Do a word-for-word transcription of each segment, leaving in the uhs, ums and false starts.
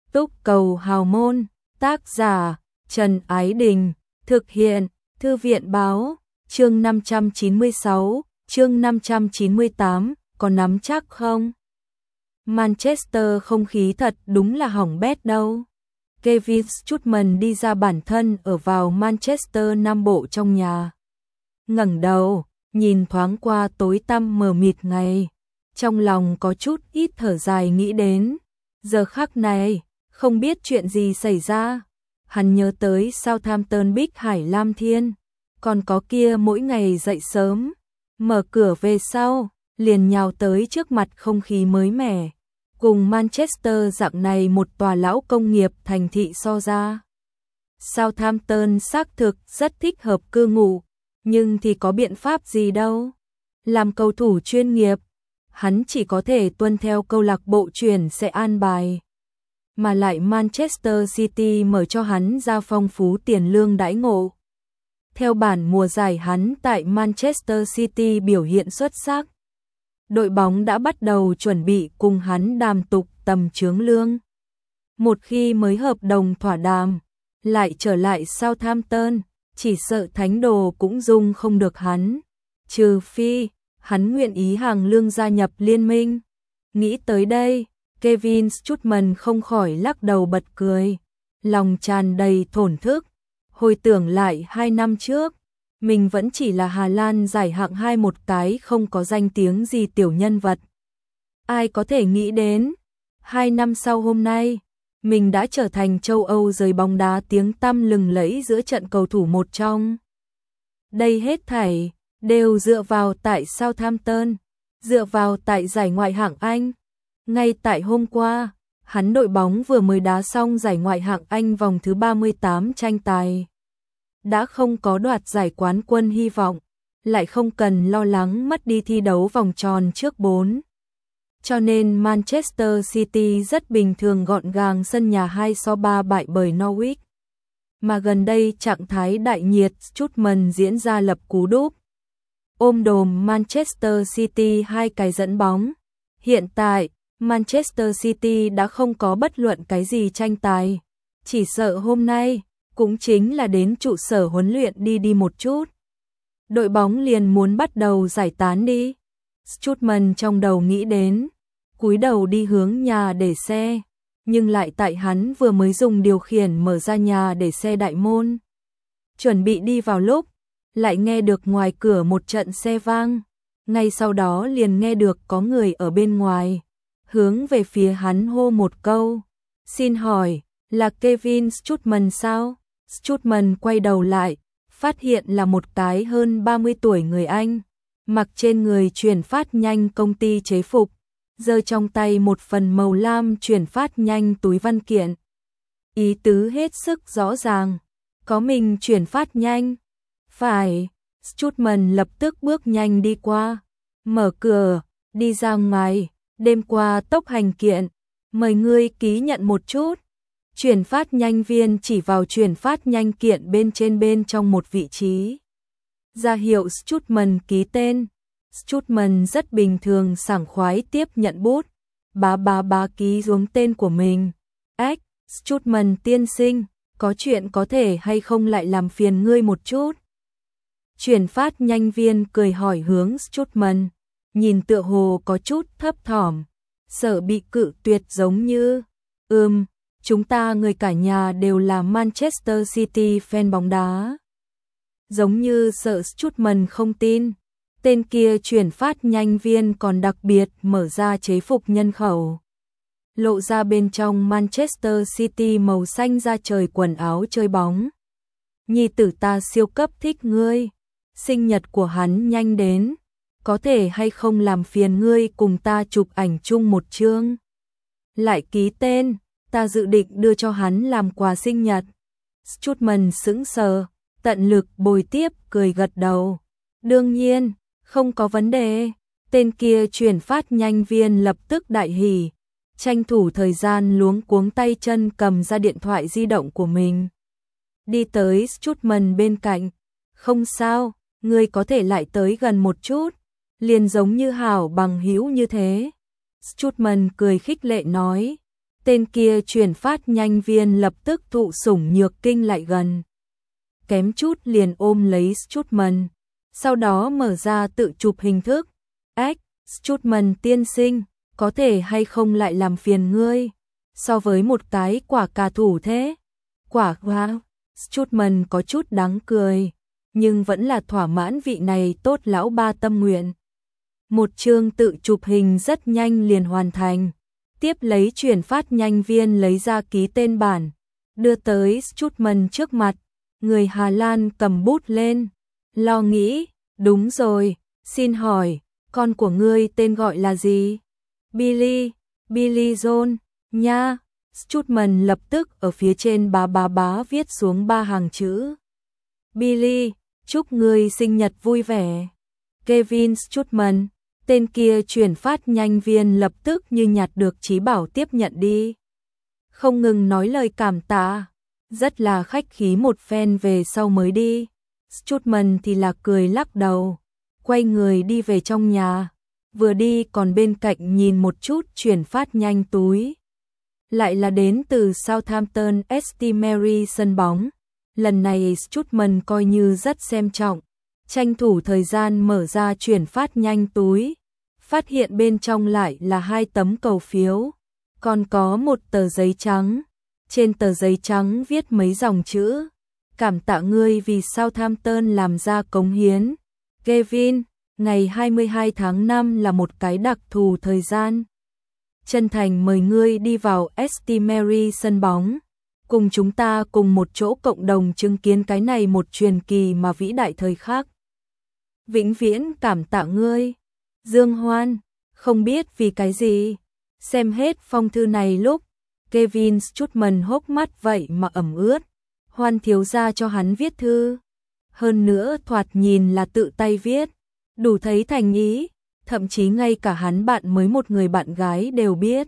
Túc Cầu Hào Môn, tác giả Trần Ái Đình, thực hiện Thư viện Báo, chương năm trăm chín mươi sáu, chương năm trăm chín mươi tám, có nắm chắc không? Manchester không khí thật đúng là hỏng bét đâu. Kevin Strootman đi ra bản thân ở vào Manchester Nam Bộ trong nhà. Ngẩng đầu, nhìn thoáng qua tối tăm mờ mịt ngày. Trong lòng có chút ít thở dài nghĩ đến. Giờ khắc này, không biết chuyện gì xảy ra. Hắn nhớ tới Southampton Bích Hải Lam Thiên. Còn có kia mỗi ngày dậy sớm, mở cửa về sau, liền nhào tới trước mặt không khí mới mẻ. Cùng Manchester dạng này một tòa lão công nghiệp thành thị so ra. Southampton xác thực rất thích hợp cư ngụ, nhưng thì có biện pháp gì đâu. Làm cầu thủ chuyên nghiệp, hắn chỉ có thể tuân theo câu lạc bộ chuyển sẽ an bài. Mà lại Manchester City mở cho hắn ra phong phú tiền lương đãi ngộ. Theo bản mùa giải hắn tại Manchester City biểu hiện xuất sắc. Đội bóng đã bắt đầu chuẩn bị cùng hắn đàm tục tầm chướng lương. Một khi mới hợp đồng thỏa đàm, lại trở lại Southampton, chỉ sợ thánh đồ cũng dung không được hắn. Trừ phi, hắn nguyện ý hàng lương gia nhập liên minh. Nghĩ tới đây, Kevin Strootman không khỏi lắc đầu bật cười. Lòng tràn đầy thổn thức. Hồi tưởng lại hai năm trước, mình vẫn chỉ là Hà Lan giải hạng hai một cái không có danh tiếng gì tiểu nhân vật. Ai có thể nghĩ đến, hai năm sau hôm nay, mình đã trở thành châu Âu giới bóng đá tiếng tăm lừng lẫy giữa trận cầu thủ một trong. Đây hết thảy, đều dựa vào tại Southampton, dựa vào tại giải ngoại hạng Anh. Ngay tại hôm qua, hắn đội bóng vừa mới đá xong giải ngoại hạng Anh vòng thứ ba mươi tám tranh tài. Đã không có đoạt giải quán quân hy vọng, lại không cần lo lắng mất đi thi đấu vòng tròn trước bốn. Cho nên Manchester City rất bình thường gọn gàng sân nhà hai so ba bại bởi Norwich. Mà gần đây trạng thái đại nhiệt Strootman diễn ra lập cú đúp. Ôm đồm Manchester City hai cái dẫn bóng. Hiện tại, Manchester City đã không có bất luận cái gì tranh tài. Chỉ sợ hôm nay, cũng chính là đến trụ sở huấn luyện đi đi một chút. Đội bóng liền muốn bắt đầu giải tán đi. Strootman trong đầu nghĩ đến, cúi đầu đi hướng nhà để xe, nhưng lại tại hắn vừa mới dùng điều khiển mở ra nhà để xe đại môn. Chuẩn bị đi vào lúc, lại nghe được ngoài cửa một trận xe vang. Ngay sau đó liền nghe được có người ở bên ngoài, hướng về phía hắn hô một câu. Xin hỏi, là Kevin Strootman sao? Strootman quay đầu lại, phát hiện là một cái hơn ba mươi tuổi người Anh, mặc trên người chuyển phát nhanh công ty chế phục, giơ trong tay một phần màu lam chuyển phát nhanh túi văn kiện. Ý tứ hết sức rõ ràng, có mình chuyển phát nhanh. Phải, Strootman lập tức bước nhanh đi qua, mở cửa, đi ra ngoài, đêm qua tốc hành kiện, mời ngươi ký nhận một chút. Chuyển phát nhanh viên chỉ vào chuyển phát nhanh kiện bên trên bên trong một vị trí. Ra hiệu Strootman ký tên. Strootman rất bình thường sảng khoái tiếp nhận bút. Bá bá bá ký xuống tên của mình. Ách, Strootman tiên sinh, có chuyện có thể hay không lại làm phiền ngươi một chút? Chuyển phát nhanh viên cười hỏi hướng Strootman, nhìn tựa hồ có chút thấp thỏm, sợ bị cự tuyệt giống như, ừm, chúng ta người cả nhà đều là Manchester City fan bóng đá. Giống như sợ Strootman không tin, tên kia chuyển phát nhanh viên còn đặc biệt mở ra chế phục nhân khẩu. Lộ ra bên trong Manchester City màu xanh da trời quần áo chơi bóng. Nhi tử ta siêu cấp thích ngươi, sinh nhật của hắn nhanh đến, có thể hay không làm phiền ngươi cùng ta chụp ảnh chung một chương. Lại ký tên, ta dự định đưa cho hắn làm quà sinh nhật. Strootman sững sờ, tận lực bồi tiếp cười gật đầu. Đương nhiên, không có vấn đề. Tên kia chuyển phát nhanh viên lập tức đại hỉ, tranh thủ thời gian luống cuống tay chân cầm ra điện thoại di động của mình. Đi tới Strootman bên cạnh. Không sao, ngươi có thể lại tới gần một chút, liền giống như hảo bằng hữu như thế. Strootman cười khích lệ nói. Tên kia chuyển phát nhanh viên lập tức thụ sủng nhược kinh lại gần. Kém chút liền ôm lấy Strutman, sau đó mở ra tự chụp hình thức. Ách, Strutman tiên sinh, có thể hay không lại làm phiền ngươi, so với một cái quả cà thủ thế. Quả wow, Strutman có chút đáng cười, nhưng vẫn là thỏa mãn vị này tốt lão ba tâm nguyện. Một chương tự chụp hình rất nhanh liền hoàn thành. Tiếp lấy chuyển phát nhanh viên lấy ra ký tên bản, đưa tới Strutman trước mặt. Người Hà Lan cầm bút lên, lo nghĩ, đúng rồi, xin hỏi, con của ngươi tên gọi là gì? Billy, Billy John, nha. Strutman lập tức ở phía trên bá bá bá viết xuống ba hàng chữ. Billy, chúc ngươi sinh nhật vui vẻ. Kevin Strutman, tên kia chuyển phát nhanh viên lập tức như nhặt được trí bảo tiếp nhận đi. Không ngừng nói lời cảm tạ, rất là khách khí một phen về sau mới đi. Strutman thì là cười lắc đầu, quay người đi về trong nhà, vừa đi còn bên cạnh nhìn một chút chuyển phát nhanh túi. Lại là đến từ Southampton St Mary sân bóng. Lần này Strutman coi như rất xem trọng, tranh thủ thời gian mở ra chuyển phát nhanh túi, phát hiện bên trong lại là hai tấm cầu phiếu, còn có một tờ giấy trắng. Trên tờ giấy trắng viết mấy dòng chữ, cảm tạ ngươi vì Southampton làm ra cống hiến. Kevin, ngày hai mươi hai tháng năm là một cái đặc thù thời gian. Chân thành mời ngươi đi vào St Mary sân bóng, cùng chúng ta cùng một chỗ cộng đồng chứng kiến cái này một truyền kỳ mà vĩ đại thời khắc. Vĩnh viễn cảm tạ ngươi. Dương Hoan, không biết vì cái gì, xem hết phong thư này lúc Kevin Strutman hốc mắt vậy mà ẩm ướt. Hoan thiếu gia cho hắn viết thư, hơn nữa thoạt nhìn là tự tay viết, đủ thấy thành ý, thậm chí ngay cả hắn bạn mới một người bạn gái đều biết,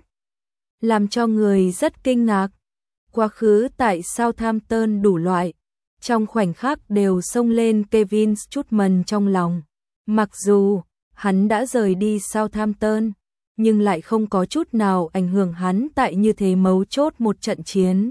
làm cho người rất kinh ngạc. Quá khứ tại Southampton đủ loại, trong khoảnh khắc đều xông lên Kevin Strutman trong lòng. Mặc dù hắn đã rời đi Southampton, nhưng lại không có chút nào ảnh hưởng hắn tại như thế mấu chốt một trận chiến.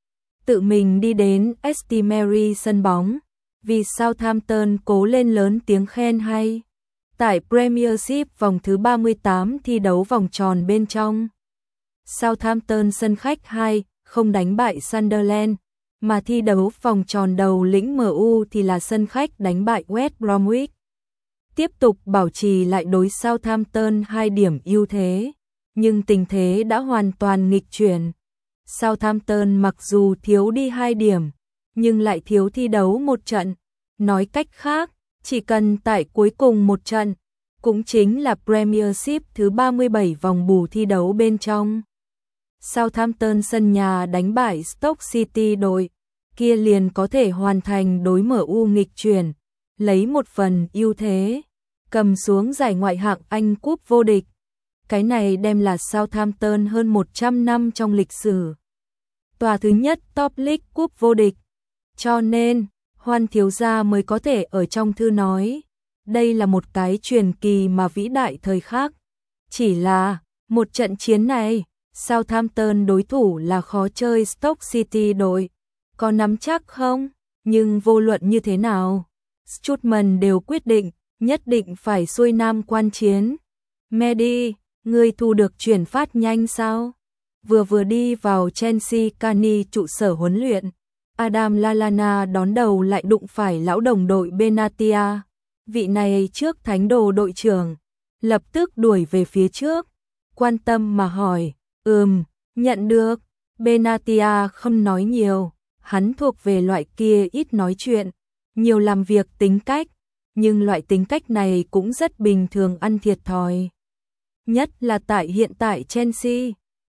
Tự mình đi đến St Mary sân bóng, vì Southampton cố lên lớn tiếng khen hay. Tại Premiership vòng thứ ba mươi tám thi đấu vòng tròn bên trong, Southampton sân khách hai không đánh bại Sunderland, mà thi đấu vòng tròn đầu lĩnh em u thì là sân khách đánh bại West Bromwich. Tiếp tục bảo trì lại đối Southampton hai điểm ưu thế, nhưng tình thế đã hoàn toàn nghịch chuyển. Southampton mặc dù thiếu đi hai điểm, nhưng lại thiếu thi đấu một trận. Nói cách khác, chỉ cần tại cuối cùng một trận, cũng chính là Premiership thứ ba mươi bảy vòng bù thi đấu bên trong, Southampton sân nhà đánh bại Stoke City đội kia liền có thể hoàn thành đối em u nghịch chuyển, lấy một phần ưu thế, cầm xuống giải ngoại hạng Anh cúp vô địch. Cái này đem là Southampton hơn một trăm năm trong lịch sử tòa thứ nhất Top League cúp vô địch. Cho nên, Hoan thiếu gia mới có thể ở trong thư nói, đây là một cái truyền kỳ mà vĩ đại thời khắc. Chỉ là, một trận chiến này, Southampton đối thủ là khó chơi Stoke City đội. Có nắm chắc không? Nhưng vô luận như thế nào, Strutman đều quyết định, nhất định phải xuôi nam quan chiến. Mehdi, ngươi thu được chuyển phát nhanh sao? Vừa vừa đi vào Chelsea Cani trụ sở huấn luyện, Adam Lallana đón đầu lại đụng phải lão đồng đội Benatia. Vị này trước thánh đồ đội trưởng, lập tức đuổi về phía trước, quan tâm mà hỏi, ừm, nhận được. Benatia không nói nhiều, hắn thuộc về loại kia ít nói chuyện, nhiều làm việc tính cách, nhưng loại tính cách này cũng rất bình thường ăn thiệt thòi. Nhất là tại hiện tại Chelsea,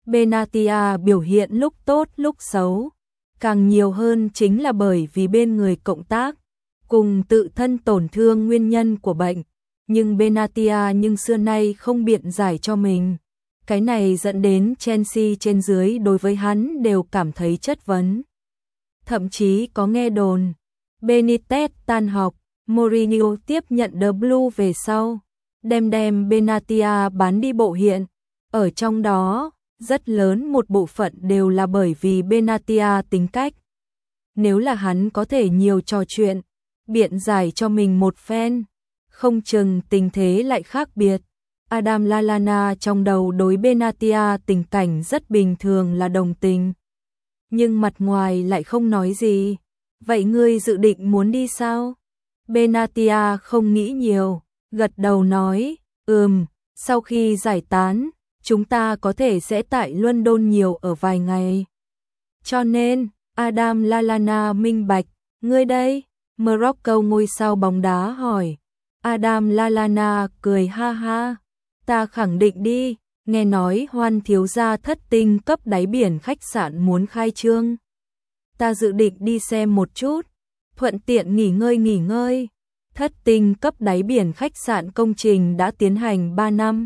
Benatia biểu hiện lúc tốt lúc xấu, càng nhiều hơn chính là bởi vì bên người cộng tác, cùng tự thân tổn thương nguyên nhân của bệnh, nhưng Benatia nhưng xưa nay không biện giải cho mình. Cái này dẫn đến Chelsea trên dưới đối với hắn đều cảm thấy chất vấn. Thậm chí có nghe đồn, Benitez tan học, Mourinho tiếp nhận The Blue về sau, đem đem Benatia bán đi bộ hiện. Ở trong đó, rất lớn một bộ phận đều là bởi vì Benatia tính cách. Nếu là hắn có thể nhiều trò chuyện, biện giải cho mình một phen, không chừng tình thế lại khác biệt. Adam Lallana trong đầu đối Benatia tình cảnh rất bình thường là đồng tình. Nhưng mặt ngoài lại không nói gì. Vậy ngươi dự định muốn đi sao? Benatia không nghĩ nhiều, gật đầu nói, ừm, sau khi giải tán, chúng ta có thể sẽ tại London nhiều ở vài ngày. Cho nên, Adam Lallana minh bạch, ngươi đây? Morocco ngôi sao bóng đá hỏi. Adam Lallana cười ha ha, ta khẳng định đi, nghe nói Hoan thiếu gia thất tinh cấp đáy biển khách sạn muốn khai trương. Ta dự định đi xem một chút, thuận tiện nghỉ ngơi nghỉ ngơi. Thất tinh cấp đáy biển khách sạn công trình đã tiến hành ba năm.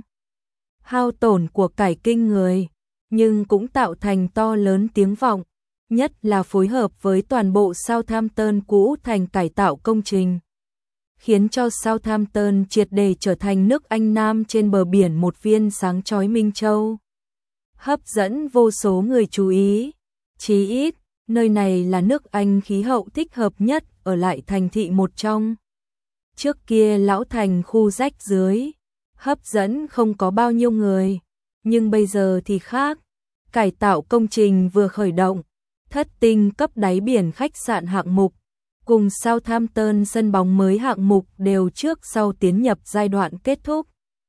Hao tổn của cải kinh người, nhưng cũng tạo thành to lớn tiếng vọng, nhất là phối hợp với toàn bộ Southampton cũ thành cải tạo công trình, khiến cho Southampton triệt để trở thành nước Anh Nam trên bờ biển một viên sáng chói minh châu. Hấp dẫn vô số người chú ý, chí ít, nơi này là nước Anh khí hậu thích hợp nhất ở lại thành thị một trong. Trước kia lão thành khu rách dưới, hấp dẫn không có bao nhiêu người, nhưng bây giờ thì khác. Cải tạo công trình vừa khởi động, thất tinh cấp đáy biển khách sạn hạng mục, cùng Southampton sân bóng mới hạng mục đều trước sau tiến nhập giai đoạn kết thúc.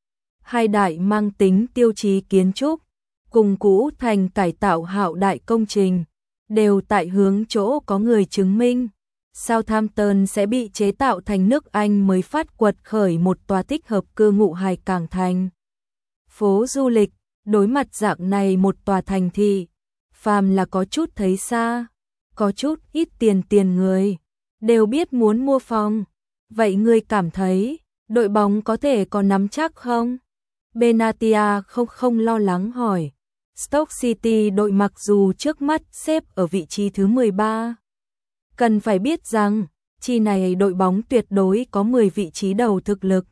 Hai đại mang tính tiêu chí kiến trúc, cùng cũ thành cải tạo hạo đại công trình, đều tại hướng chỗ có người chứng minh. Southampton sẽ bị chế tạo thành nước Anh mới phát quật khởi một tòa tích hợp cư ngụ hài cảng thành phố du lịch. Đối mặt dạng này một tòa thành thị, phàm là có chút thấy xa, có chút ít tiền tiền người, đều biết muốn mua phòng. Vậy ngươi cảm thấy, đội bóng có thể có nắm chắc không? Benatia không không lo lắng hỏi. Stoke City đội mặc dù trước mắt xếp ở vị trí thứ mười ba. Cần phải biết rằng, chi này đội bóng tuyệt đối có mười vị trí đầu thực lực.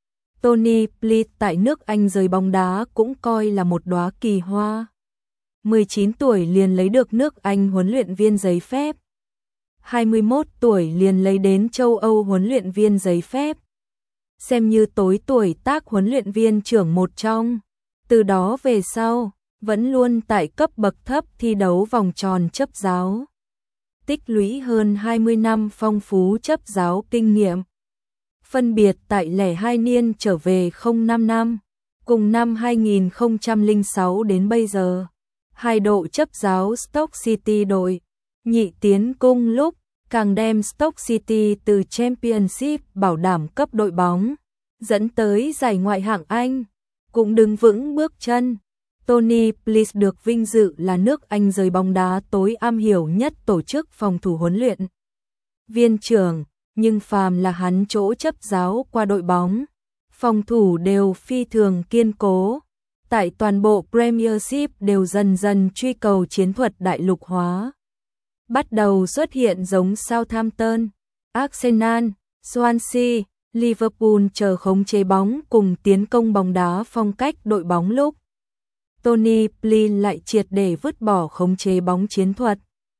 Tony Pleat tại nước Anh giới bóng đá cũng coi là một đóa kỳ hoa. mười chín tuổi liền lấy được nước Anh huấn luyện viên giấy phép. hai mươi mốt tuổi liền lấy đến châu Âu huấn luyện viên giấy phép. Xem như tối tuổi tác huấn luyện viên trưởng một trong. Từ đó về sau, vẫn luôn tại cấp bậc thấp thi đấu vòng tròn chấp giáo. Tích lũy hơn hai mươi năm phong phú chấp giáo kinh nghiệm. Phân biệt tại lẻ hai niên trở về không năm năm, cùng năm hai nghìn không trăm lẻ sáu đến bây giờ, hai độ chấp giáo Stoke City đội, nhị tiến cung lúc, càng đem Stoke City từ Championship bảo đảm cấp đội bóng, dẫn tới giải ngoại hạng Anh, cũng đứng vững bước chân. Tony Pleat được vinh dự là nước Anh giới bóng đá tối am hiểu nhất tổ chức phòng thủ huấn luyện viên trưởng. Nhưng phàm là hắn chỗ chấp giáo qua đội bóng, phòng thủ đều phi thường kiên cố. Tại toàn bộ Premiership đều dần dần truy cầu chiến thuật đại lục hóa. Bắt đầu xuất hiện giống Southampton, Arsenal, Swansea, Liverpool chờ khống chế bóng cùng tiến công bóng đá phong cách đội bóng lúc. Tony Pleat lại triệt để vứt bỏ khống chế bóng chiến thuật.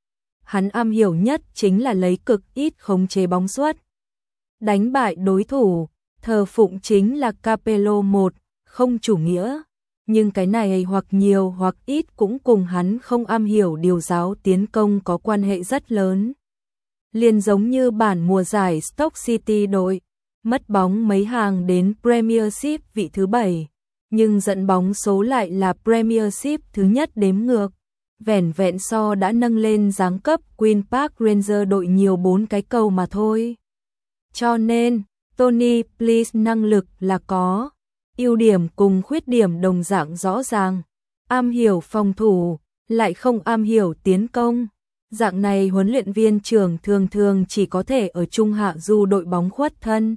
Hắn am hiểu nhất chính là lấy cực ít khống chế bóng suất, đánh bại đối thủ, thờ phụng chính là Capello một, không chủ nghĩa, nhưng cái này hoặc nhiều hoặc ít cũng cùng hắn không am hiểu điều giáo tiến công có quan hệ rất lớn. Liền giống như bản mùa giải Stoke City đội, mất bóng mấy hàng đến Premiership vị thứ bảy, nhưng dẫn bóng số lại là Premiership thứ nhất đếm ngược. Vẻn vẹn so đã nâng lên giáng cấp Queen Park Rangers đội nhiều bốn cái cầu mà thôi. Cho nên, Tony Pleat năng lực là có, ưu điểm cùng khuyết điểm đồng dạng rõ ràng, am hiểu phòng thủ, lại không am hiểu tiến công. Dạng này huấn luyện viên trưởng thường thường chỉ có thể ở trung hạ du đội bóng khuất thân.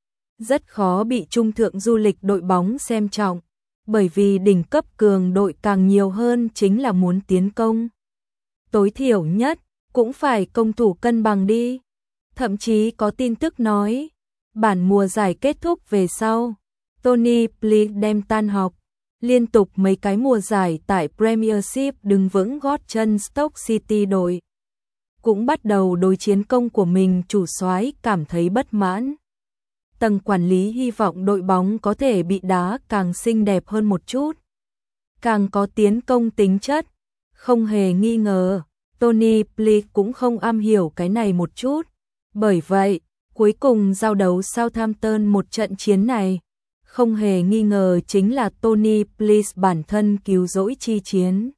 Rất khó bị trung thượng du lịch đội bóng xem trọng. Bởi vì đỉnh cấp cường đội càng nhiều hơn chính là muốn tiến công. Tối thiểu nhất, cũng phải công thủ cân bằng đi. Thậm chí có tin tức nói, bản mùa giải kết thúc về sau, Tony Pleat đem tan học, Liên tục mấy cái mùa giải tại Premiership đứng vững gót chân, Stoke City đội cũng bắt đầu đối chiến công của mình, chủ soái cảm thấy bất mãn. Tầng quản lý hy vọng đội bóng có thể bị đá càng xinh đẹp hơn một chút, càng có tiến công tính chất. Không hề nghi ngờ, Tony Pulis cũng không am hiểu cái này một chút. Bởi vậy, cuối cùng giao đấu Southampton một trận chiến này, không hề nghi ngờ chính là Tony Pulis bản thân cứu rỗi chi chiến.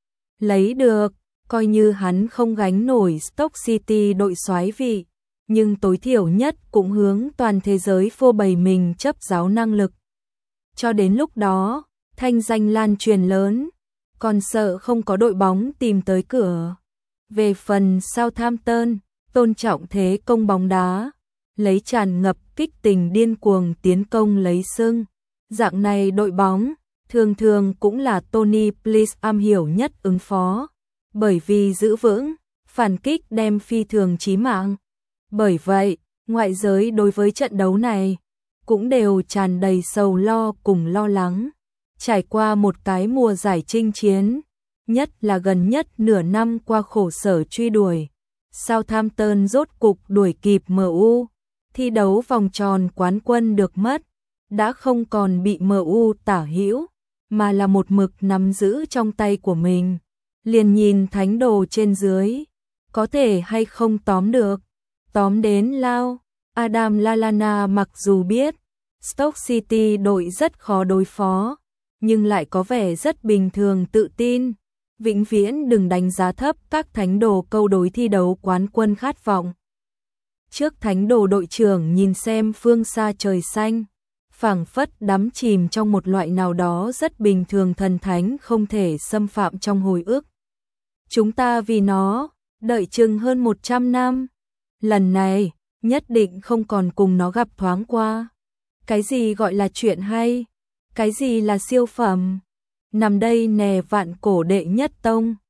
Lấy được, coi như hắn không gánh nổi Stoke City đội soái vị, nhưng tối thiểu nhất cũng hướng toàn thế giới phô bày mình chấp giáo năng lực. Cho đến lúc đó, thanh danh lan truyền lớn, còn sợ không có đội bóng tìm tới cửa. Về phần Southampton, tôn trọng thế công bóng đá, lấy tràn ngập kích tình điên cuồng tiến công lấy sưng. Dạng này đội bóng, thường thường cũng là Tony Pulis am hiểu nhất ứng phó, bởi vì giữ vững, phản kích đem phi thường chí mạng. Bởi vậy, ngoại giới đối với trận đấu này cũng đều tràn đầy sầu lo cùng lo lắng. Trải qua một cái mùa giải chinh chiến, nhất là gần nhất nửa năm qua khổ sở truy đuổi, Southampton rốt cục đuổi kịp em u, thi đấu vòng tròn quán quân được mất, đã không còn bị em u tả hữu, mà là một mực nắm giữ trong tay của mình. Liền nhìn thánh đồ trên dưới, có thể hay không tóm được, tóm đến lao. Adam Lallana mặc dù biết Stoke City đội rất khó đối phó, nhưng lại có vẻ rất bình thường tự tin. Vĩnh viễn đừng đánh giá thấp các thánh đồ câu đối thi đấu quán quân khát vọng. Trước thánh đồ đội trưởng nhìn xem phương xa trời xanh, phảng phất đắm chìm trong một loại nào đó rất bình thường, thần thánh không thể xâm phạm trong hồi ức. Chúng ta vì nó, đợi chừng hơn một trăm năm. Lần này, nhất định không còn cùng nó gặp thoáng qua. Cái gì gọi là chuyện hay? Cái gì là siêu phẩm? Nằm đây nè vạn cổ đệ nhất tông.